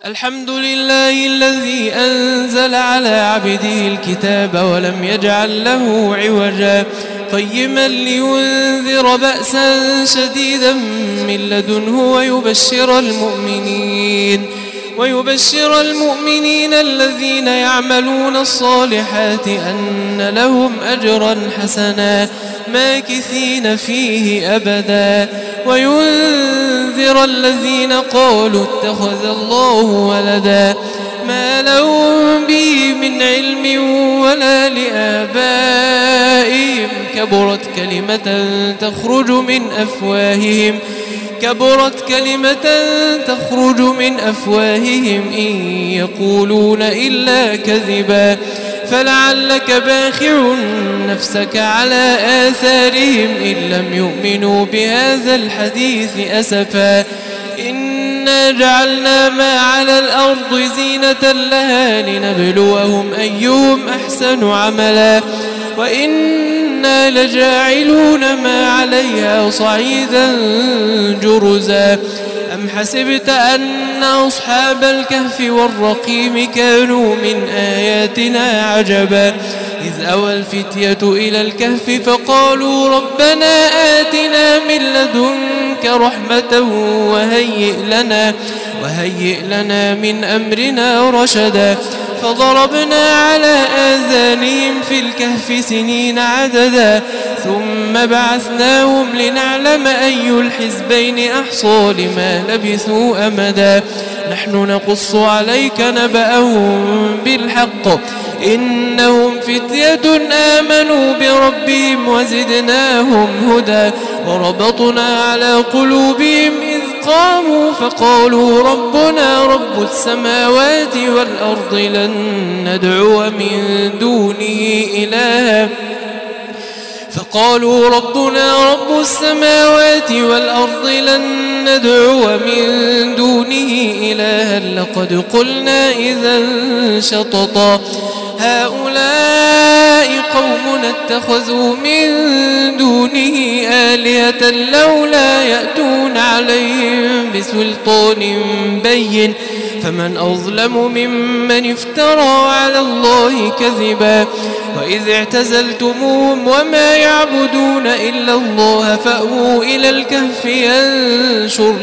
الحمد لله الذي أنزل على عبده الكتاب ولم يجعل له عوجا قيما لينذر بأسا شديدا من لدنه ويبشر المؤمنين الذين يعملون الصالحات أن لهم أجرا حسنا ماكثين فيه أبدا وينذر الذين قالوا اتخذ الله ولدا ما لهم به من علم ولا لآبائهم كبرت كلمة تخرج من أفواههم إن يقولون إلا كذبا فلعلك باخع نفسك على آثارهم إن لم يؤمنوا بهذا الحديث أسفا إنا جعلنا ما على الأرض زينة لها لنبلوهم أيهم أحسن عملا وإنا لجاعلون ما عليها صعيدا جرزا أم حسبت أن أصحاب الكهف والرقيم كانوا من آياتنا عجبا إذ أوى الفتية إلى الكهف فقالوا ربنا آتنا من لدنك رحمة وهيئ لنا من أمرنا رشدا فضربنا على آذانهم في الكهف سنين عددا ثم بعثناهم لنعلم أي الحزبين أحصى لما لبثوا أمدا نحن نقص عليك نبأهم بالحق إنهم فتية آمنوا بربهم وزدناهم هدى وربطنا على قلوبهم إذ قاموا فقالوا ربنا رب السماوات والأرض لن ندعو من دونه إلها لقد قلنا إذا شططا هؤلاء قوم اتخذوا من دونه آلهة لولا يأتون عليهم بسلطان بين فمن أظلم ممن افترى على الله كذبا وإذ اعتزلتموهم وما يعبدون إلا الله فأووا إلى الكهف ينشر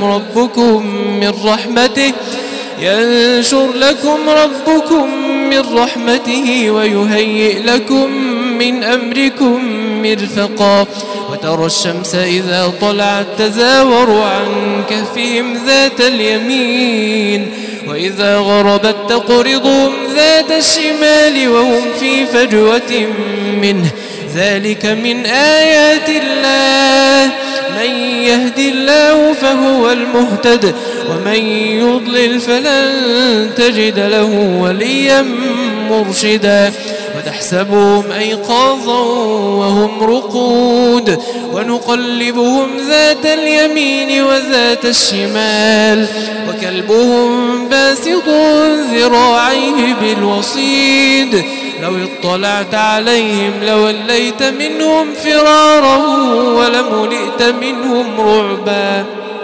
لكم ربكم من رحمته ويهيئ لكم من أمركم مرفقا وترى الشمس إذا طلعت تزاور عن كهفهم ذات اليمين وإذا غربت تقرضهم ذات الشمال وهم في فجوة منه ذلك من آيات الله من يهد الله فهو المهتد ومن يضلل فلن تجد له وليا مرشدا وتحسبهم أيقاظا وهم رقود ونقلبهم ذات اليمين وذات الشمال وكلبهم باسط ذراعيه بالوصيد لو اطلعت عليهم لوليت منهم فرارا ولملئت منهم رعبا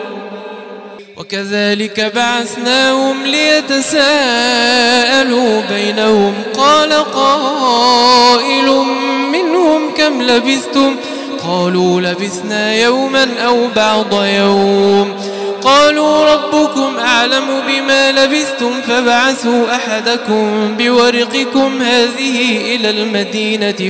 وكذلك بعثناهم ليتساءلوا بينهم قال قائل منهم كم لبثتم قالوا لبثنا يوما أو بعض يوم قالوا ربكم أعلم بما لبثتم فابعثوا أحدكم بورقكم هذه إلى المدينة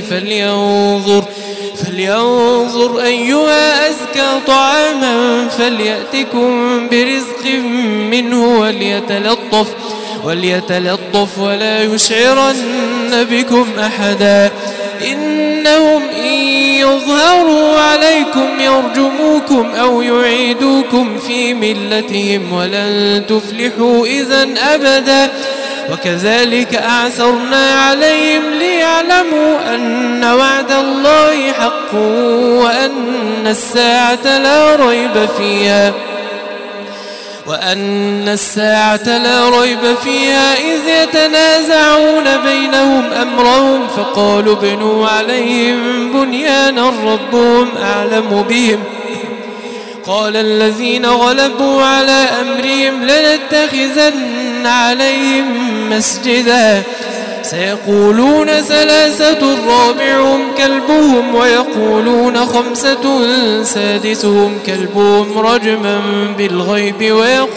فلينظر أيها أزكى طعاما فليأتكم برزق منه وليتلطف ولا يشعرن بكم أحدا إنهم إن يظهروا عليكم يرجموكم أو يعيدوكم في ملتهم ولن تفلحوا إذن أبدا وكذلك أعثرنا عليهم ليعلموا أن وعد الله حق وأن الساعة لا ريب فيها إذ يتنازعون بينهم أمرهم فقالوا ابنوا عليهم بنيانا ربهم أعلم بهم قال الذين غلبوا على أمرهم لنتخذن عليهم مسجدا سيقولون ثلاثة رابعهم كلبهم ويقولون خمسة سادسهم كلبهم رجما بالغيب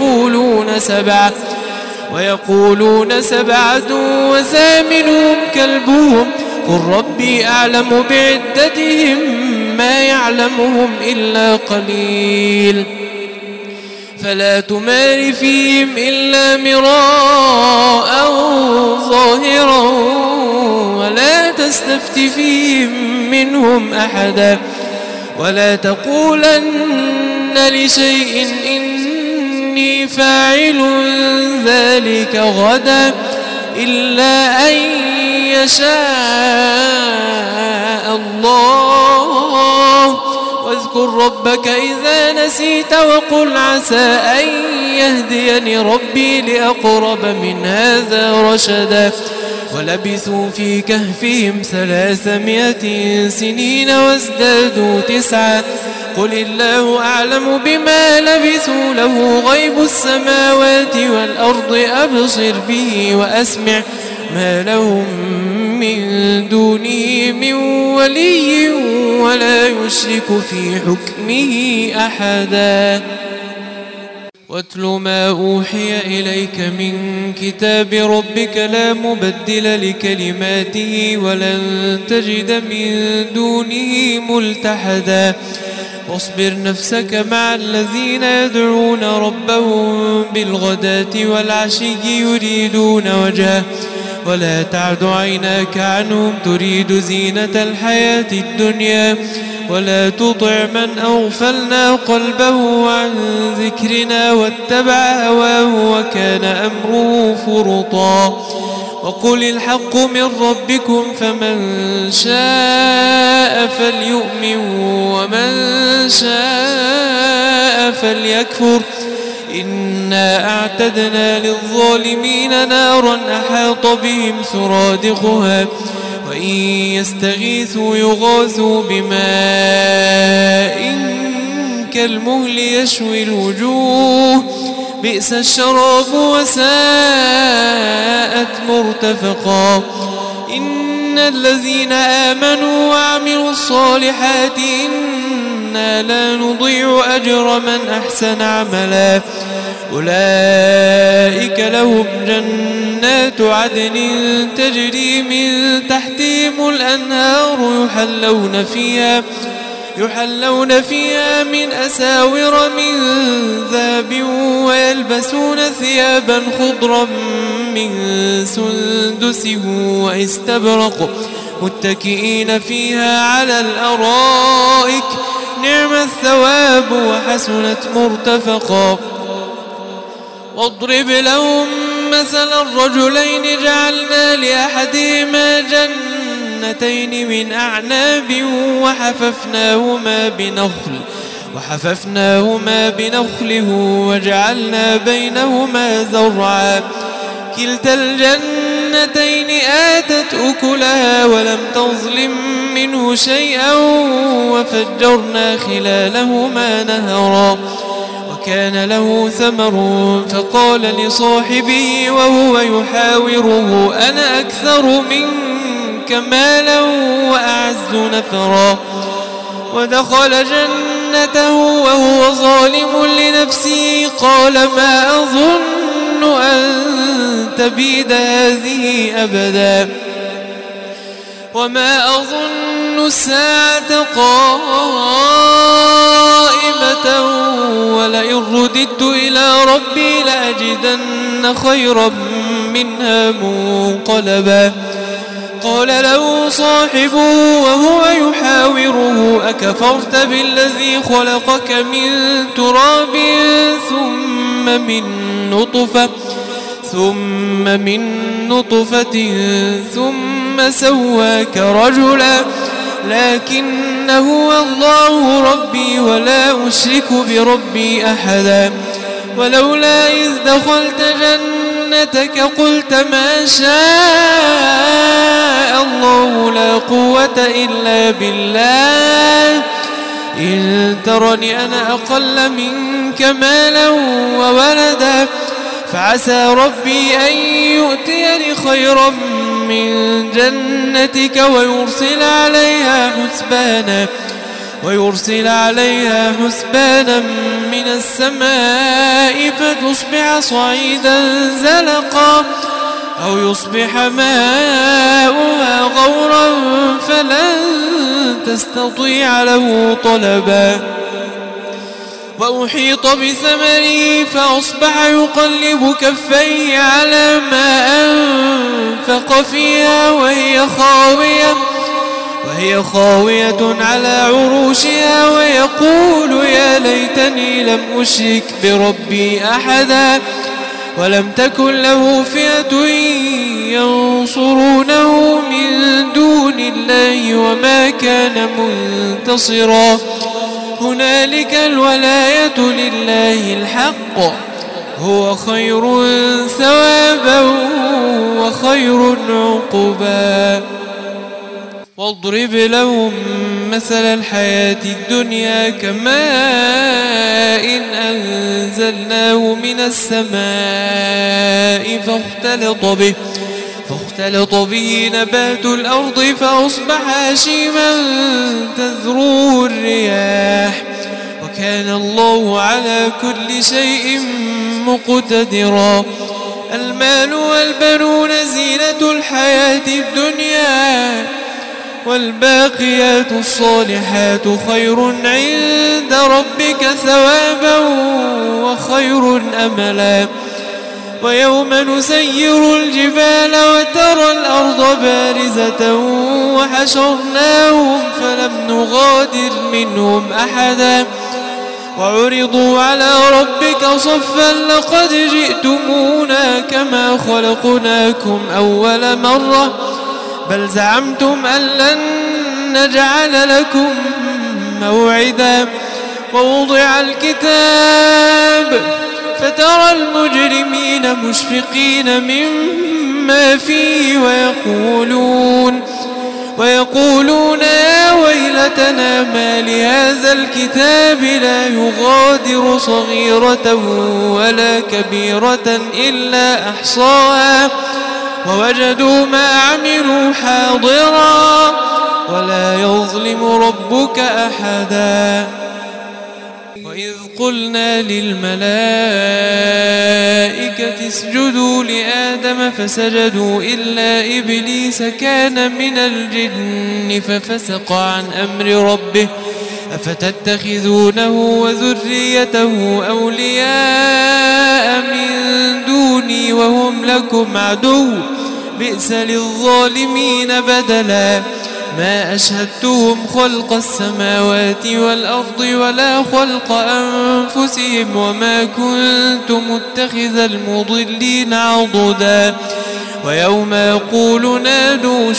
ويقولون سبعة وثامنهم كلبهم قل ربي أعلم بعدتهم ما يعلمهم إلا قليل فلا تمار فيهم إلا مراء ظاهرا ولا تستفت فيهم منهم أحدا ولا تقولن لشيء إني فاعل ذلك غدا إلا أن يشاء الله واذكر ربك إذا نسيت وقل عسى أن يهديني ربي لأقرب من هذا رشدا ولبثوا في كهفهم 300 سنين وازدادوا 9 قل الله أعلم بما لبثوا له غيب السماوات والأرض أبصر به وأسمع ما لهم من دونه من ولي ولا يشرك في حكمه أحدا واتل ما أوحي إليك من كتاب ربك لا مبدل لكلماته ولن تجد من دونه ملتحدا واصبر نفسك مع الذين يدعون ربهم بالغداة والعشي يريدون وجهه ولا تعد عيناك عنهم تريد زينة الحياة الدنيا ولا تطع من أغفلنا قلبه عن ذكرنا واتبع هواه وكان أمره فرطا وقل الحق من ربكم فمن شاء فليؤمن ومن شاء فليكفر إنا أعتدنا للظالمين نارا أحاط بهم سرادقها وإن يستغيثوا يغاثوا بماء كالمهل يشوي الوجوه بئس الشراب وساءت مرتفقا إن الذين آمنوا وعملوا الصالحات إنا لا نضيع أجر من أحسن عملا أولئك لهم جنات عدن تجري من تحتهم الأنهار يحلون فيها من أساور من ذهب ويلبسون ثيابا خضرا من سندس واستبرق متكئين فيها على الأرائك نعم الثواب وحسنت مرتفقا واضرب لهم مثلا الرجلين جعلنا لأحدهما جنتين من أعناب وحففناهما بنخل وجعلنا بينهما زرعا كلتا الجنتين آتت أكلها ولم تظلم منه شيئا وفجرنا خلالهما نهرا وكان له ثمر فقال لصاحبه وهو يحاوره أنا أكثر منك مالا وأعز نفرا ودخل جنته وهو ظالم لنفسه قال ما أظن أن تبيد هذه أبدا وما أظن الساعة قائمة ولئن رددت إلى ربي لأجدن خيرا منها منقلبا قال له صاحبه وهو يحاوره أكفرت بالذي خلقك من تراب ثم من نطفة ثم سواك رجلا لكن هو الله ربي ولا أشرك بربي أحدا ولولا إذ دخلت جنتك قلت ما شاء الله لا قوة إلا بالله إن ترني أنا أقل منك مالا وولدا فعسى ربي أن يؤتيني خيرا من جنتك ويرسل عليها حسبانا من السماء فتصبح صعيدا زلقا أو يصبح ماؤها غورا فلن تستطيع له طلبا وأحيط بثمره فأصبح يقلب كفيه على ما أنفق فيها وهي خاوية على عروشها ويقول يا ليتني لم أشرك بربي أحدا ولم تكن له فئة ينصرونه من دون الله وما كان منتصرا هنالك الولاية لله الحق هو خير ثوابا وخير عقبا واضرب لهم مثل الحياة الدنيا كماء أنزلناه من السماء فاختلط به نبات الأرض فأصبح هشيما تذروه الرياح وكان الله على كل شيء مقتدرا المال والبنون زينة الحياة الدنيا والباقيات الصالحات خير عند ربك ثوابا وخير أملا ويوم نسير الجبال وترى الأرض بارزة وحشرناهم فلم نغادر منهم أحدا وعرضوا على ربك صفا لقد جئتمونا كما خلقناكم أول مرة بل زعمتم أن لن نجعل لكم موعدا ووضع الكتاب فترى المجرمين مشفقين مما فيه ويقولون يا ويلتنا ما لهذا الكتاب لا يغادر صغيرة ولا كبيرة إلا أحصاها ووجدوا ما عملوا حاضرا ولا يظلم ربك أحدا وإذ قلنا للملائكة اسجدوا لآدم فسجدوا إلا إبليس كان من الجن ففسق عن أمر ربه أفتتخذونه وذريته أولياء من دوني وهم لكم عدو بئس للظالمين بدلا ما أشهدتهم خلق السماوات والأرض ولا خلق أنفسهم وما كنت متخذ المضلين عضدا ويوم يقول نادوا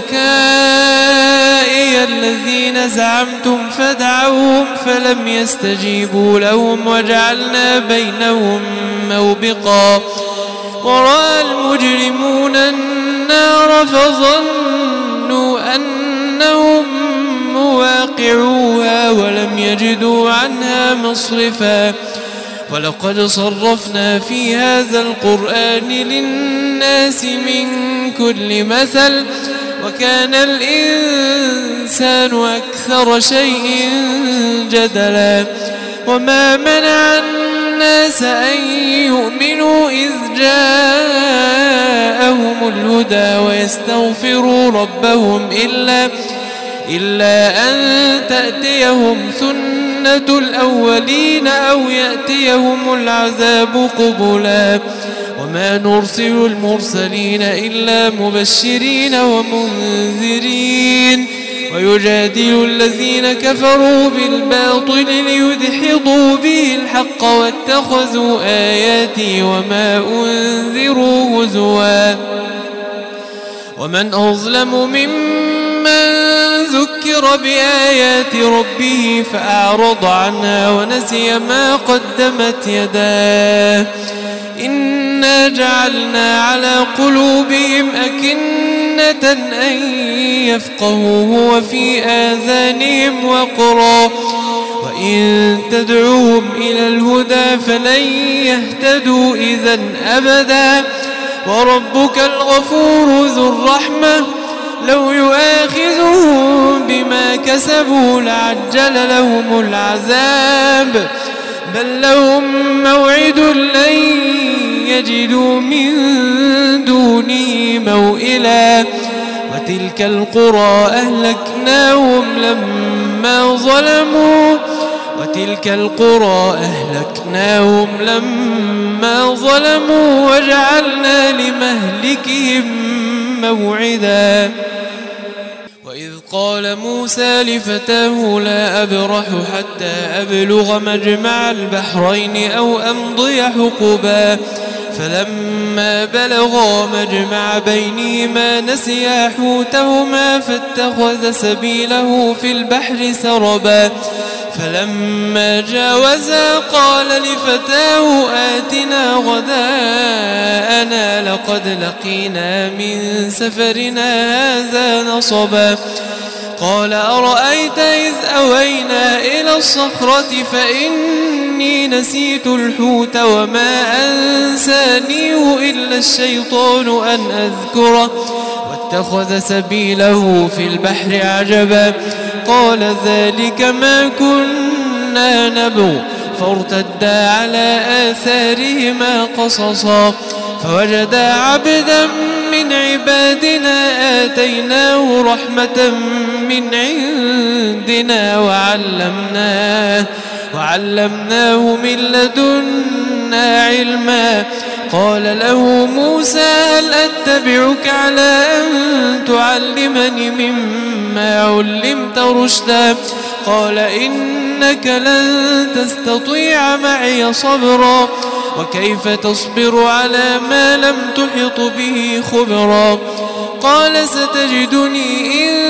شركائي الذين زعمتم فدعوهم فلم يستجيبوا لهم وجعلنا بينهم موبقا ورأى المجرمون النار فظنوا أنهم مواقعوها ولم يجدوا عنها مصرفا ولقد صرفنا في هذا القرآن للناس من كل مثل وكان الإنسان أكثر شيء جدلا وما منع الناس أن يؤمنوا إذ جاءهم الهدى ويستغفروا ربهم إلا أن تأتيهم سنة الأولين أو يأتيهم العذاب قبلا وما نرسل المرسلين إلا مبشرين ومنذرين ويجادل الذين كفروا بالباطل ليدحضوا به الحق واتخذوا آياتي وما أنذروا هزوا ومن أظلم ممن ذكر بآيات ربه فأعرض عنها ونسي ما قدمت يداه إنا جعلنا على قلوبهم أكنة أن يفقهوه وفي آذانهم وقرا وإن تدعوهم إلى الهدى فلن يهتدوا إذا أبدا وربك الغفور ذو الرحمة لو يؤاخذهم بما كسبوا لعجل لهم العذاب بل لهم موعد لن يجدوا من دونه موئلا وتلك القرى أهلكناهم لما ظلموا وجعلنا لمهلكهم موعدا وإذ قال موسى لفتاه لا أبرح حتى أبلغ مجمع البحرين أو أمضي حقبا فلما بلغا مجمع بينهما نسيا حوتهما فاتخذ سبيله في البحر سربا فلما جاوزا قال لفتاه آتنا غداءنا لقد لقينا من سفرنا هذا نصبا قال أرأيت إذ أوينا إلى الصخرة فإني نسيت الحوت وما أنسانيه إلا الشيطان أن أذكره واتخذ سبيله في البحر عجبا قال ذلك ما كنا نبغ فارتدا على آثارهما قصصا فوجدا عبدا من عبادنا آتيناه رحمة من عندنا وعلمناه من لدنا علما قال له موسى هل أتبعك على أن تعلمني مما علمت رشدا قال إنك لن تستطيع معي صبرا وكيف تصبر على ما لم تحط به خبرا قال ستجدني إن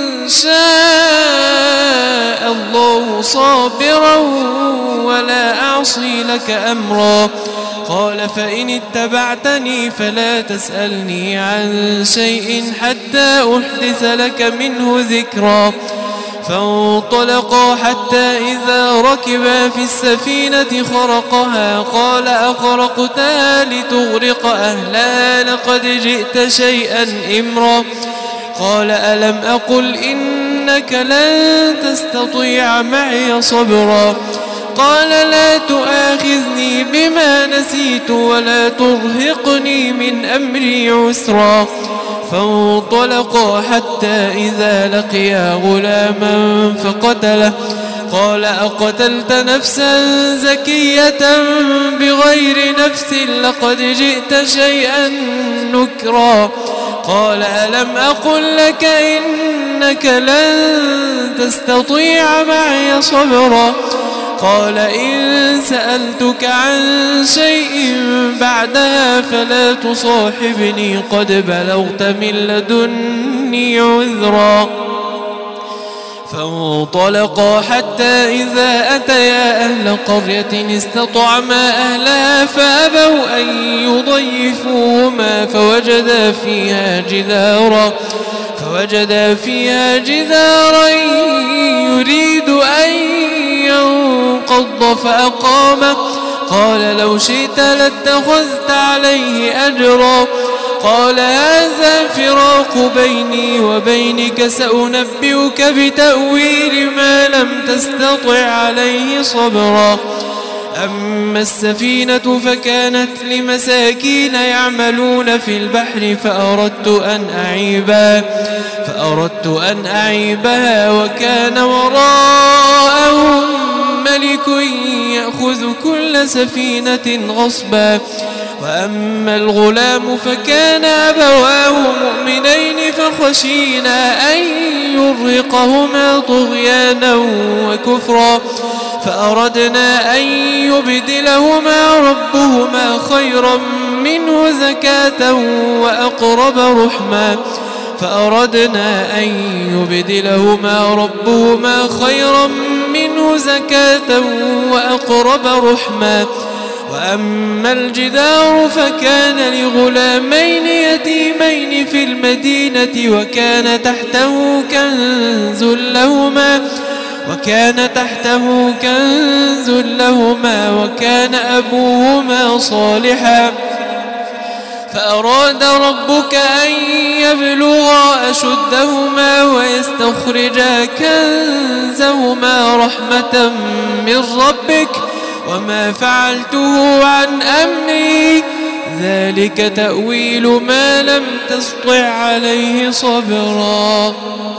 شاء الله صابرا ولا أعصي لك أمرا قال فإن اتبعتني فلا تسألني عن شيء حتى أحدث لك منه ذكرا فانطلقا حتى إذا ركبا في السفينة خرقها قال أخرقتها لتغرق أهلها لقد جئت شيئا إمرا قال ألم أقل إنك لن تستطيع معي صبرا قال لا تؤاخذني بما نسيت ولا ترهقني من أمري عسرا فانطلقا حتى إذا لقيا غلاما فقتله قال أقتلت نفسا زكية بغير نفس لقد جئت شيئا نكرا قال ألم أقل لك إنك لن تستطيع معي صبرا قال إن سألتك عن شيء بعدها فلا تصاحبني قد بلغت من لدني عذرا فانطلقا حتى إذا أتيا أهل قرية استطعما أهلها فأبوا أن يضيفوهما فوجدا فيها جدارا يريد أن ينقض فأقامه قال لو شئت لاتخذت عليه أجرا قال هذا فراق بيني وبينك سأنبئك بتأويل ما لم تستطع عليه صبرا أما السفينة فكانت لمساكين يعملون في البحر فأردت أن أعيبها وكان وراءهم ملك يأخذ كل سفينة غصبا وأما الغلام فكان أبواه مؤمنين فخشينا أن يرهقهما طغيانا وكفرا فأردنا أن يبدلهما ربهما خيرا منه زكاة وأقرب رحما وأما الجدار فكان لغلامين يتيمين في المدينة وكان تحته كنز وكان تحته كنز لهما وكان أبوهما صالحا فأراد ربك أن يبلغا أشدهما ويستخرجا كنزهما رحمة من ربك وما فعلته عن أمري ذلك تأويل ما لم تسطع عليه صبرا.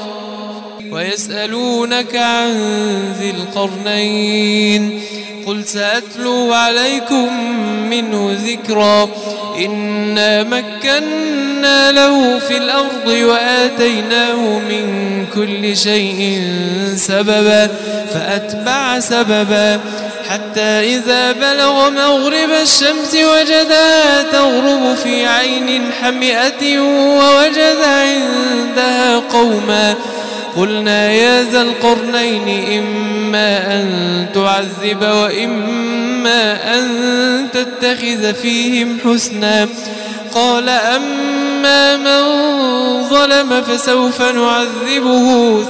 ويسألونك عن ذي القرنين قل سأتلو عليكم منه ذكرا إنا مكنا له في الأرض وآتيناه من كل شيء سببا فأتبع سببا حتى إذا بلغ مغرب الشمس وجدها تغرب في عين حمئة ووجد عندها قوما قلنا يا ذا القرنين إما أن تعذب وإما أن تتخذ فيهم حسنا قال أما من ظلم فسوف نعذبه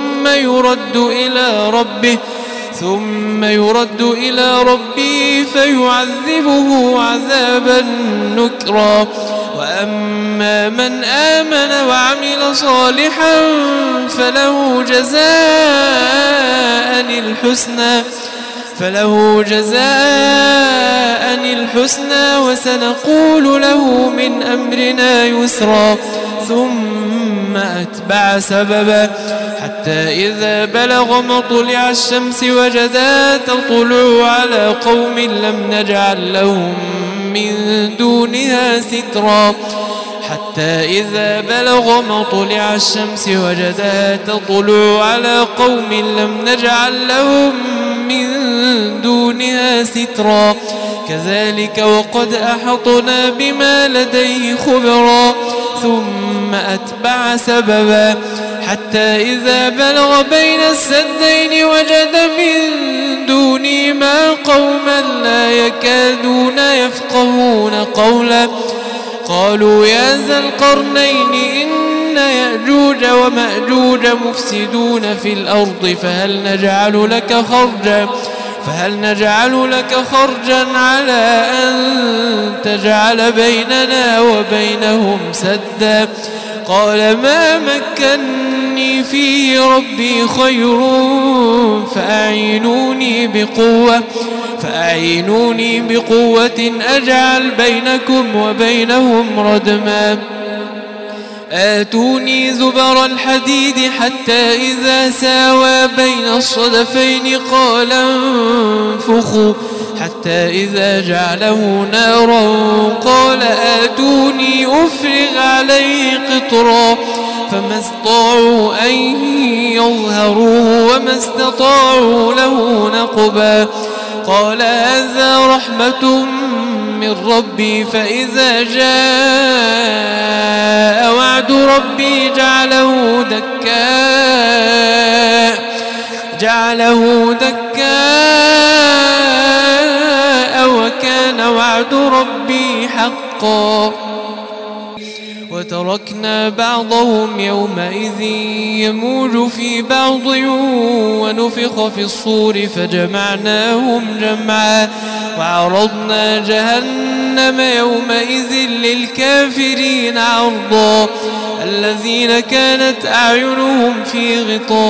ثم يرد إلى ربه فيعذبه عذابا نكرا وأما من آمن وعمل صالحا فله جزاء الحسنى وسنقول له من أمرنا يسرا ثم أتبع سببا حتى إذا بلغ مطلع الشمس وجدها تطلع على قوم لم نجعل لهم من دونها سترا حتى إذا بلغ مطلع الشمس وجدها تطلع على قوم لم نجعل لهم من دونها سترا كذلك وقد أحطنا بما لديه خبرا ثم أتبع سببا حتى إذا بلغ بين السدين وجد من دونهما قوما لا يكادون يفقهون قولا قالوا يا ذا القرنين إن يأجوج ومأجوج مفسدون في الأرض فهل نجعل لك خرجا على أن تجعل بيننا وبينهم سدا قال ما مكني فيه ربي خير فأعينوني بقوة أجعل بينكم وبينهم ردما آتوني زبر الحديد حتى إذا ساوى بين الصدفين قال انفخوا حتى إذا جعله نارا قال آتوني أفرغ عليه قطرا فما استطاعوا أن يظهروه وما استطاعوا له نقبا قال هذا رحمة من ربي فإذا جاء وعد ربي جعله دكاء وكان وعد ربي حقا وتركنا بعضهم يومئذ يموج في بعض ونفخ في الصور فجمعناهم جمعا وعرضنا جهنم يومئذ للكافرين عرضا الذين كانت أعينهم في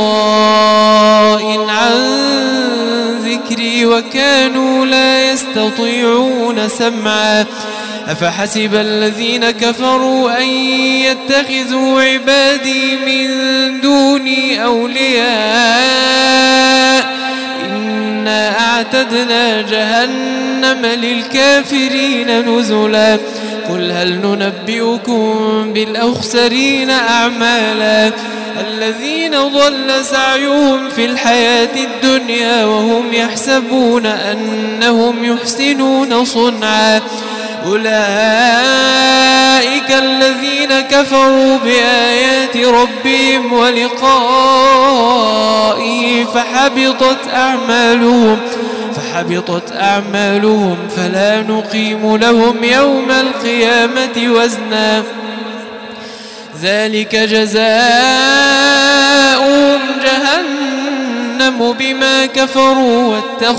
غطاء عن ذكري وكانوا لا يستطيعون سمعا أفحسب الذين كفروا أن يتخذوا عبادي من دوني أولياء إنا أعتدنا جهنم للكافرين نزلا قل هل ننبئكم بالأخسرين أعمالا الذين ضل سعيهم في الحياة الدنيا وهم يحسبون أنهم يحسنون صنعا أولئك الذين كفروا بآيات ربهم ولقائه فحبطت أعمالهم فلا نقيم لهم يوم القيامة وزنا ذلك جزاؤهم جهنم جهنم بما كفروا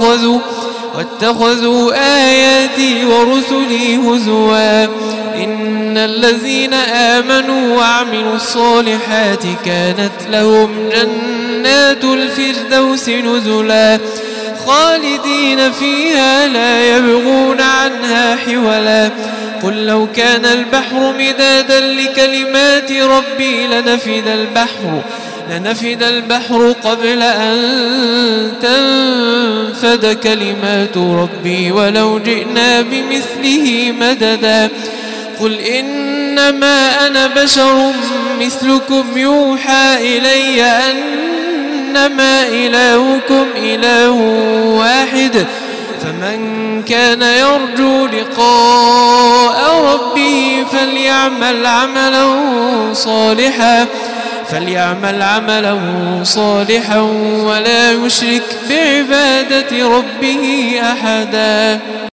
واتخذوا آياتي ورسلي هزوا إن الذين آمنوا وعملوا الصالحات كانت لهم جنات الفردوس نزلا خالدين فيها لا يبغون عنها حولا قل لو كان البحر مدادا لكلمات ربي لنفد البحر قبل أن تنفد كلمات ربي ولو جئنا بمثله مددا قل إنما أنا بشر مثلكم يوحى إلي أنما إلهكم إله واحد فمن كان يرجو لقاء ربه فليعمل عملا صالحا ولا يشرك بعبادة ربه أحدا.